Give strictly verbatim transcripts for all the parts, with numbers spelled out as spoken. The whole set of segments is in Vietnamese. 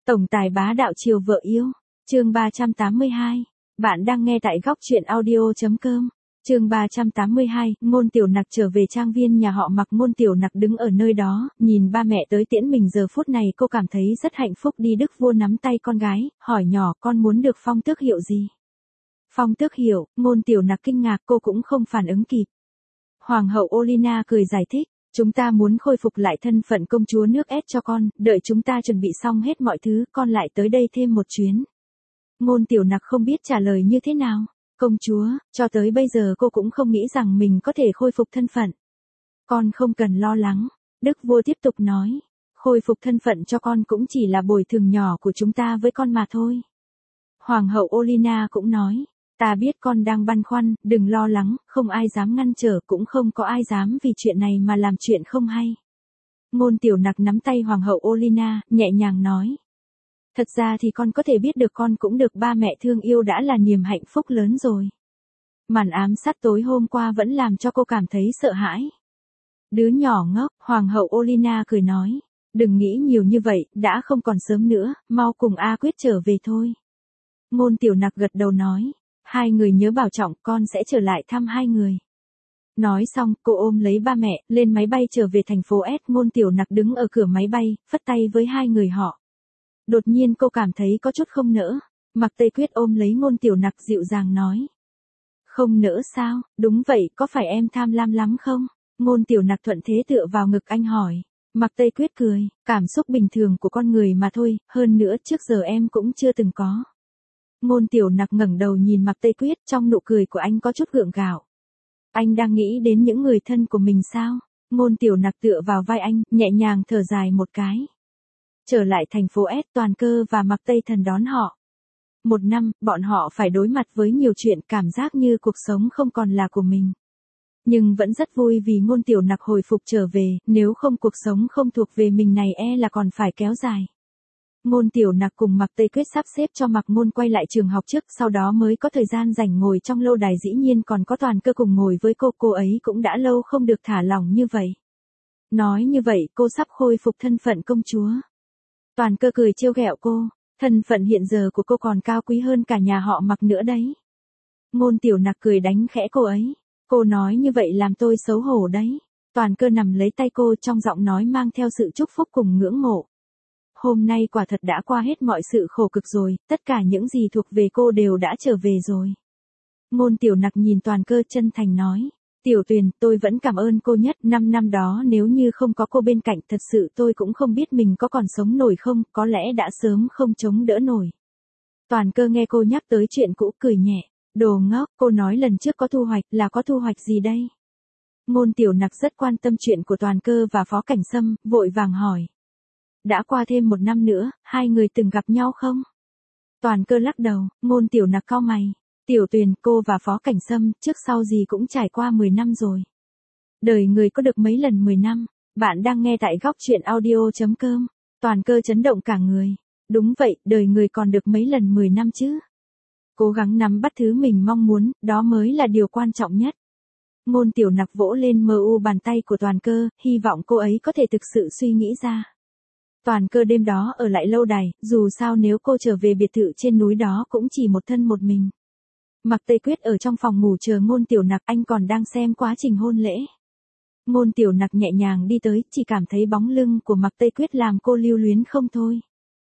Tổng tài bá đạo chiều vợ yêu. Chương ba trăm tám mươi hai. Bạn đang nghe tại góc truyện audio.com. Chương ba trăm tám mươi hai, Ngôn Tiểu Nặc trở về trang viên nhà họ Mạc. Ngôn Tiểu Nặc đứng ở nơi đó, nhìn ba mẹ tới tiễn mình. Giờ phút này cô cảm thấy rất hạnh phúc. Đi Đức Vua nắm tay con gái, hỏi nhỏ: con muốn được phong tước hiệu gì? Phong tước hiệu. Ngôn Tiểu Nặc kinh ngạc, cô cũng không phản ứng kịp. Hoàng hậu Olina cười giải thích: chúng ta muốn khôi phục lại thân phận công chúa nước S cho con, đợi chúng ta chuẩn bị xong hết mọi thứ, con lại tới đây thêm một chuyến. Ngôn Tiểu Nặc không biết trả lời như thế nào. Công chúa, cho tới bây giờ cô cũng không nghĩ rằng mình có thể khôi phục thân phận. Con không cần lo lắng. Đức Vua tiếp tục nói: khôi phục thân phận cho con cũng chỉ là bồi thường nhỏ của chúng ta với con mà thôi. Hoàng hậu Olina cũng nói: ta biết con đang băn khoăn, đừng lo lắng, không ai dám ngăn trở, cũng không có ai dám vì chuyện này mà làm chuyện không hay. Ngôn Tiểu Nặc nắm tay Hoàng hậu Olina, nhẹ nhàng nói: thật ra thì con có thể biết được con cũng được ba mẹ thương yêu đã là niềm hạnh phúc lớn rồi. Màn ám sát tối hôm qua vẫn làm cho cô cảm thấy sợ hãi. Đứa nhỏ ngốc. Hoàng hậu Olina cười nói: đừng nghĩ nhiều như vậy, đã không còn sớm nữa, mau cùng A Quyết trở về thôi. Ngôn Tiểu Nặc gật đầu nói: hai người nhớ bảo trọng, con sẽ trở lại thăm hai người. Nói xong, cô ôm lấy ba mẹ, lên máy bay trở về thành phố S. Ngôn Tiểu Nặc đứng ở cửa máy bay, phất tay với hai người họ. Đột nhiên cô cảm thấy có chút không nỡ. Mạc Tây Quyết ôm lấy Ngôn Tiểu Nặc dịu dàng nói: không nỡ sao? Đúng vậy, có phải em tham lam lắm không? Ngôn Tiểu Nặc thuận thế tựa vào ngực anh hỏi. Mạc Tây Quyết cười: cảm xúc bình thường của con người mà thôi, hơn nữa trước giờ em cũng chưa từng có. Ngôn Tiểu Nặc ngẩng đầu nhìn Mạc Tây Quyết, trong nụ cười của anh có chút gượng gạo. Anh đang nghĩ đến những người thân của mình sao? Ngôn Tiểu Nặc tựa vào vai anh, nhẹ nhàng thở dài một cái. Trở lại thành phố S, Toàn Cơ và Mạc Tây Thần đón họ. Một năm, bọn họ phải đối mặt với nhiều chuyện, cảm giác như cuộc sống không còn là của mình. Nhưng vẫn rất vui vì Ngôn Tiểu Nặc hồi phục trở về, nếu không cuộc sống không thuộc về mình này e là còn phải kéo dài. Ngôn Tiểu Nặc cùng Mạc Tây Quyết sắp xếp cho Mạc Ngôn quay lại trường học trước, sau đó mới có thời gian rảnh ngồi trong lâu đài. Dĩ nhiên còn có Toàn Cơ cùng ngồi với cô, cô ấy cũng đã lâu không được thả lỏng như vậy. Nói như vậy cô sắp khôi phục thân phận công chúa. Toàn Cơ cười trêu ghẹo cô: thân phận hiện giờ của cô còn cao quý hơn cả nhà họ Mạc nữa đấy. Ngôn Tiểu Nặc cười đánh khẽ cô ấy: cô nói như vậy làm tôi xấu hổ đấy. Toàn Cơ nằm lấy tay cô, trong giọng nói mang theo sự chúc phúc cùng ngưỡng mộ. Hôm nay quả thật đã qua hết mọi sự khổ cực rồi, tất cả những gì thuộc về cô đều đã trở về rồi. Ngôn Tiểu Nặc nhìn Toàn Cơ chân thành nói: Tiểu Tuyền, tôi vẫn cảm ơn cô nhất, năm năm đó nếu như không có cô bên cạnh, thật sự tôi cũng không biết mình có còn sống nổi không, có lẽ đã sớm không chống đỡ nổi. Toàn Cơ nghe cô nhắc tới chuyện cũ cười nhẹ: đồ ngốc, cô nói lần trước có thu hoạch, là có thu hoạch gì đây? Ngôn Tiểu Nặc rất quan tâm chuyện của Toàn Cơ và Phó Cảnh Sâm, vội vàng hỏi: đã qua thêm một năm nữa, hai người từng gặp nhau không? Toàn Cơ lắc đầu. Ngôn Tiểu Nặc cau mày: Tiểu Tuyền, cô và Phó Cảnh Sâm, trước sau gì cũng trải qua mười năm rồi. Đời người có được mấy lần mười năm? Bạn đang nghe tại góc truyện audio.com. Toàn Cơ chấn động cả người. Đúng vậy, đời người còn được mấy lần mười năm chứ? Cố gắng nắm bắt thứ mình mong muốn, đó mới là điều quan trọng nhất. Ngôn Tiểu Nặc vỗ lên mờ u bàn tay của Toàn Cơ, hy vọng cô ấy có thể thực sự suy nghĩ ra. Toàn Cơ đêm đó ở lại lâu đài, dù sao nếu cô trở về biệt thự trên núi đó cũng chỉ một thân một mình. Mạc Tây Quyết ở trong phòng ngủ chờ Ngôn Tiểu Nặc, anh còn đang xem quá trình hôn lễ. Ngôn Tiểu Nặc nhẹ nhàng đi tới, chỉ cảm thấy bóng lưng của Mạc Tây Quyết làm cô lưu luyến không thôi.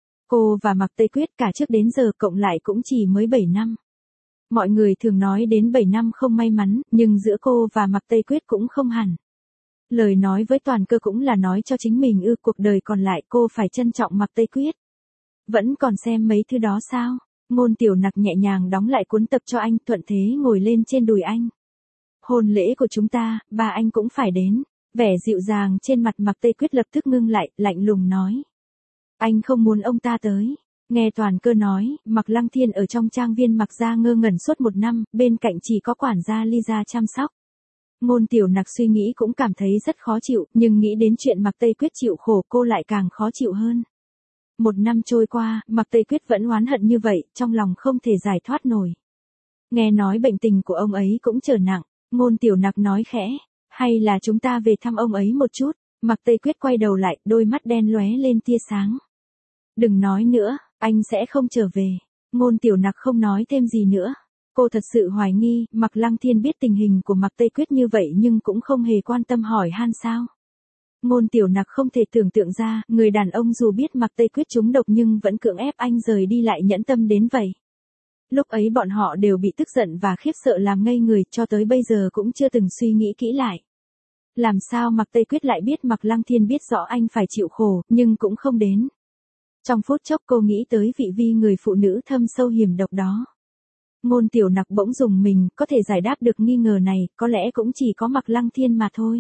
Cô và Mạc Tây Quyết cả trước đến giờ cộng lại cũng chỉ mới bảy năm. Mọi người thường nói đến bảy năm không may mắn, nhưng giữa cô và Mạc Tây Quyết cũng không hẳn. Lời nói với Toàn Cơ cũng là nói cho chính mình ư, cuộc đời còn lại cô phải trân trọng Mạc Tây Quyết. Vẫn còn xem mấy thứ đó sao? Ngôn Tiểu Nặc nhẹ nhàng đóng lại cuốn tập cho anh, thuận thế ngồi lên trên đùi anh. Hôn lễ của chúng ta, ba anh cũng phải đến. Vẻ dịu dàng trên mặt Mạc Tây Quyết lập tức ngưng lại, lạnh lùng nói: anh không muốn ông ta tới. Nghe Toàn Cơ nói, Mạc Lăng Thiên ở trong trang viên Mạc gia ngơ ngẩn suốt một năm, bên cạnh chỉ có quản gia Ly gia chăm sóc. Ngôn Tiểu Nặc suy nghĩ cũng cảm thấy rất khó chịu, nhưng nghĩ đến chuyện Mạc Tây Quyết chịu khổ cô lại càng khó chịu hơn. Một năm trôi qua, Mạc Tây Quyết vẫn oán hận như vậy, trong lòng không thể giải thoát nổi. Nghe nói bệnh tình của ông ấy cũng trở nặng, Ngôn Tiểu Nặc nói khẽ: hay là chúng ta về thăm ông ấy một chút. Mạc Tây Quyết quay đầu lại, đôi mắt đen lóe lên tia sáng. Đừng nói nữa, anh sẽ không trở về. Ngôn Tiểu Nặc không nói thêm gì nữa. Cô thật sự hoài nghi, Mạc Lăng Thiên biết tình hình của Mạc Tây Quyết như vậy nhưng cũng không hề quan tâm hỏi han sao. Ngôn Tiểu Nặc không thể tưởng tượng ra, người đàn ông dù biết Mạc Tây Quyết trúng độc nhưng vẫn cưỡng ép anh rời đi lại nhẫn tâm đến vậy. Lúc ấy bọn họ đều bị tức giận và khiếp sợ làm ngây người, cho tới bây giờ cũng chưa từng suy nghĩ kỹ lại. Làm sao Mạc Tây Quyết lại biết Mạc Lăng Thiên biết rõ anh phải chịu khổ, nhưng cũng không đến. Trong phút chốc cô nghĩ tới vị vi người phụ nữ thâm sâu hiểm độc đó. Ngôn Tiểu Nặc bỗng dùng mình, có thể giải đáp được nghi ngờ này, có lẽ cũng chỉ có Mạc Lăng Thiên mà thôi.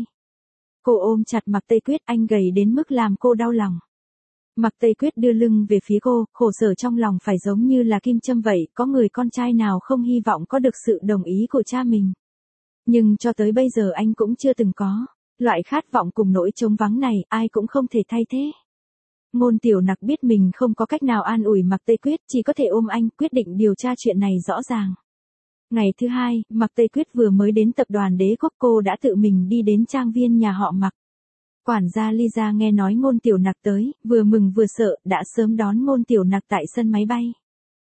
Cô ôm chặt Mạc Tây Quyết, anh gầy đến mức làm cô đau lòng. Mạc Tây Quyết đưa lưng về phía cô, khổ sở trong lòng phải giống như là kim châm vậy, có người con trai nào không hy vọng có được sự đồng ý của cha mình. Nhưng cho tới bây giờ anh cũng chưa từng có. Loại khát vọng cùng nỗi trống vắng này, ai cũng không thể thay thế. Ngôn Tiểu Nặc biết mình không có cách nào an ủi Mạc Tây Quyết, chỉ có thể ôm anh, quyết định điều tra chuyện này rõ ràng. Ngày thứ hai, Mạc Tây Quyết vừa mới đến tập đoàn Đế Quốc, cô đã tự mình đi đến trang viên nhà họ Mạc. Quản gia Lisa nghe nói Ngôn Tiểu Nặc tới, vừa mừng vừa sợ, đã sớm đón Ngôn Tiểu Nặc tại sân máy bay.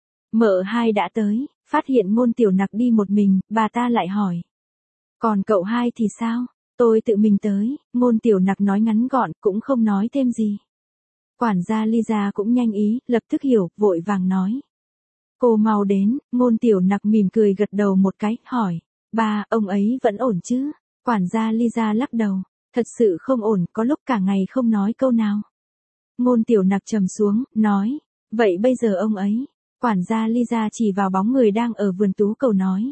Mợ hai đã tới, phát hiện Ngôn Tiểu Nặc đi một mình, bà ta lại hỏi. Còn cậu hai thì sao? Tôi tự mình tới, Ngôn Tiểu Nặc nói ngắn gọn, cũng không nói thêm gì. Quản gia Lisa cũng nhanh ý, lập tức hiểu, vội vàng nói. Cô mau đến, Ngôn Tiểu Nặc mỉm cười gật đầu một cái, hỏi. Ba, ông ấy vẫn ổn chứ? Quản gia Lisa lắc đầu. Thật sự không ổn, có lúc cả ngày không nói câu nào. Ngôn Tiểu Nặc trầm xuống, nói. Vậy bây giờ ông ấy? Quản gia Lisa chỉ vào bóng người đang ở vườn tú cầu nói.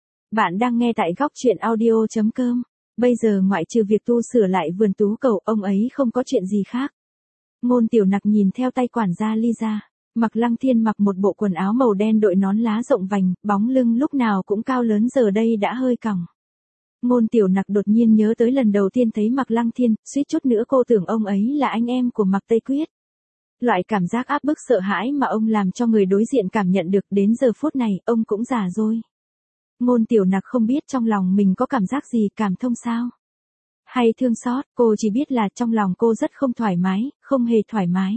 Bạn đang nghe tại góc truyện audio chấm com. Bây giờ ngoại trừ việc tu sửa lại vườn tú cầu, ông ấy không có chuyện gì khác. Ngôn Tiểu Nặc nhìn theo tay quản gia Lisa. Mạc Lăng Thiên mặc một bộ quần áo màu đen đội nón lá rộng vành, bóng lưng lúc nào cũng cao lớn giờ đây đã hơi còng. Ngôn Tiểu Nặc đột nhiên nhớ tới lần đầu tiên thấy Mạc Lăng Thiên, suýt chút nữa cô tưởng ông ấy là anh em của Mạc Tây Quyết. Loại cảm giác áp bức sợ hãi mà ông làm cho người đối diện cảm nhận được đến giờ phút này, ông cũng già rồi. Ngôn Tiểu Nặc không biết trong lòng mình có cảm giác gì, cảm thông sao? Hay thương xót, cô chỉ biết là trong lòng cô rất không thoải mái, không hề thoải mái.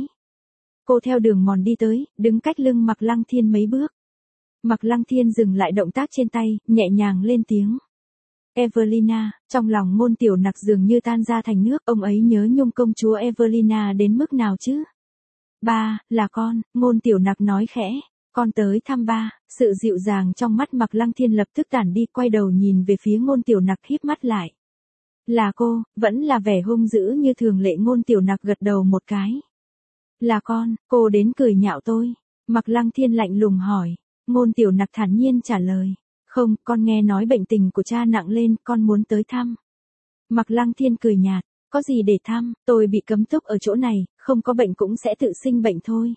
Cô theo đường mòn đi tới, đứng cách lưng Mạc Lăng Thiên mấy bước. Mạc Lăng Thiên dừng lại động tác trên tay, nhẹ nhàng lên tiếng. Evelina, trong lòng Ngôn Tiểu Nặc dường như tan ra thành nước, ông ấy nhớ nhung công chúa Evelina đến mức nào chứ? Ba, là con, Ngôn Tiểu Nặc nói khẽ, con tới thăm ba, sự dịu dàng trong mắt Mạc Lăng Thiên lập tức tản đi, quay đầu nhìn về phía Ngôn Tiểu Nặc híp mắt lại. Là cô, vẫn là vẻ hung dữ như thường lệ. Ngôn Tiểu Nặc gật đầu một cái. Là con, cô đến cười nhạo tôi. Mạc Lăng Thiên lạnh lùng hỏi. Ngôn Tiểu Nặc thản nhiên trả lời. Không, con nghe nói bệnh tình của cha nặng lên, con muốn tới thăm. Mạc Lăng Thiên cười nhạt. Có gì để thăm, tôi bị cấm túc ở chỗ này, không có bệnh cũng sẽ tự sinh bệnh thôi.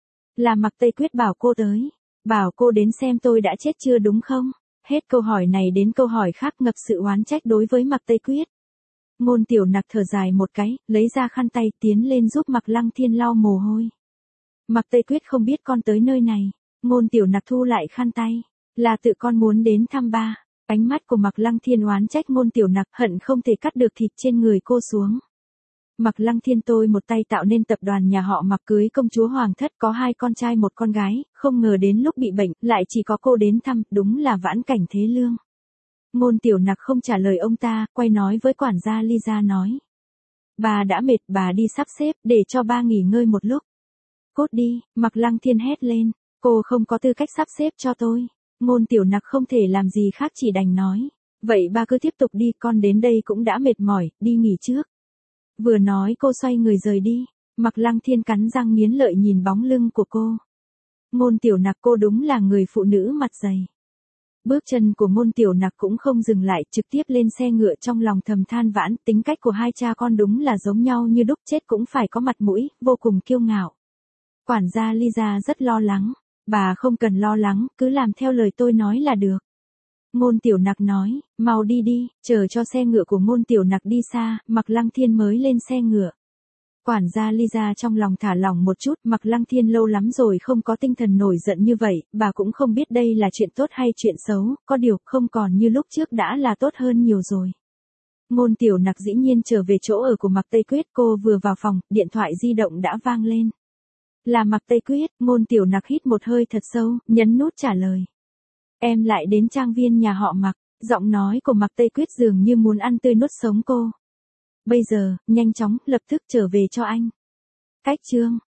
Là Mạc Tây Quyết bảo cô tới. Bảo cô đến xem tôi đã chết chưa đúng không? Hết câu hỏi này đến câu hỏi khác ngập sự oán trách đối với Mạc Tây Quyết. Ngôn Tiểu Nặc thở dài một cái, lấy ra khăn tay tiến lên giúp Mạc Lăng Thiên lau mồ hôi. Mạc Tây Quyết không biết con tới nơi này. Ngôn Tiểu Nặc thu lại khăn tay. Là tự con muốn đến thăm ba. Ánh mắt của Mạc Lăng Thiên oán trách Ngôn Tiểu Nặc, hận không thể cắt được thịt trên người cô xuống. Mạc Lăng Thiên, tôi một tay tạo nên tập đoàn nhà họ Mạc, cưới công chúa hoàng thất, có hai con trai một con gái, không ngờ đến lúc bị bệnh, lại chỉ có cô đến thăm, đúng là vãn cảnh thế lương. Ngôn Tiểu Nặc không trả lời ông ta, quay nói với quản gia Lisa nói. Bà đã mệt, bà đi sắp xếp, để cho ba nghỉ ngơi một lúc. Cốt đi, Mạc Lăng Thiên hét lên, cô không có tư cách sắp xếp cho tôi. Ngôn Tiểu Nặc không thể làm gì khác chỉ đành nói. Vậy ba cứ tiếp tục đi, con đến đây cũng đã mệt mỏi, đi nghỉ trước. Vừa nói cô xoay người rời đi. Mạc Lăng Thiên cắn răng nghiến lợi nhìn bóng lưng của cô. Ngôn Tiểu Nặc, cô đúng là người phụ nữ mặt dày. Bước chân của Ngôn Tiểu Nặc cũng không dừng lại, trực tiếp lên xe ngựa, trong lòng thầm than vãn, tính cách của hai cha con đúng là giống nhau như đúc, chết cũng phải có mặt mũi, vô cùng kiêu ngạo. Quản gia Lisa rất lo lắng. Bà không cần lo lắng, cứ làm theo lời tôi nói là được. Ngôn Tiểu Nặc nói, mau đi đi, chờ cho xe ngựa của Ngôn Tiểu Nặc đi xa, Mạc Lăng Thiên mới lên xe ngựa. Quản gia Lisa trong lòng thả lỏng một chút, Mạc Lăng Thiên lâu lắm rồi không có tinh thần nổi giận như vậy, bà cũng không biết đây là chuyện tốt hay chuyện xấu, có điều không còn như lúc trước đã là tốt hơn nhiều rồi. Ngôn Tiểu Nặc dĩ nhiên trở về chỗ ở của Mạc Tây Quyết, cô vừa vào phòng, điện thoại di động đã vang lên. Là Mạc Tây Quyết, Ngôn Tiểu Nặc hít một hơi thật sâu, nhấn nút trả lời. Em lại đến trang viên nhà họ Mạc, giọng nói của Mạc Tây Quyết dường như muốn ăn tươi nuốt sống cô. Bây giờ, nhanh chóng, lập tức trở về cho anh. Cách chương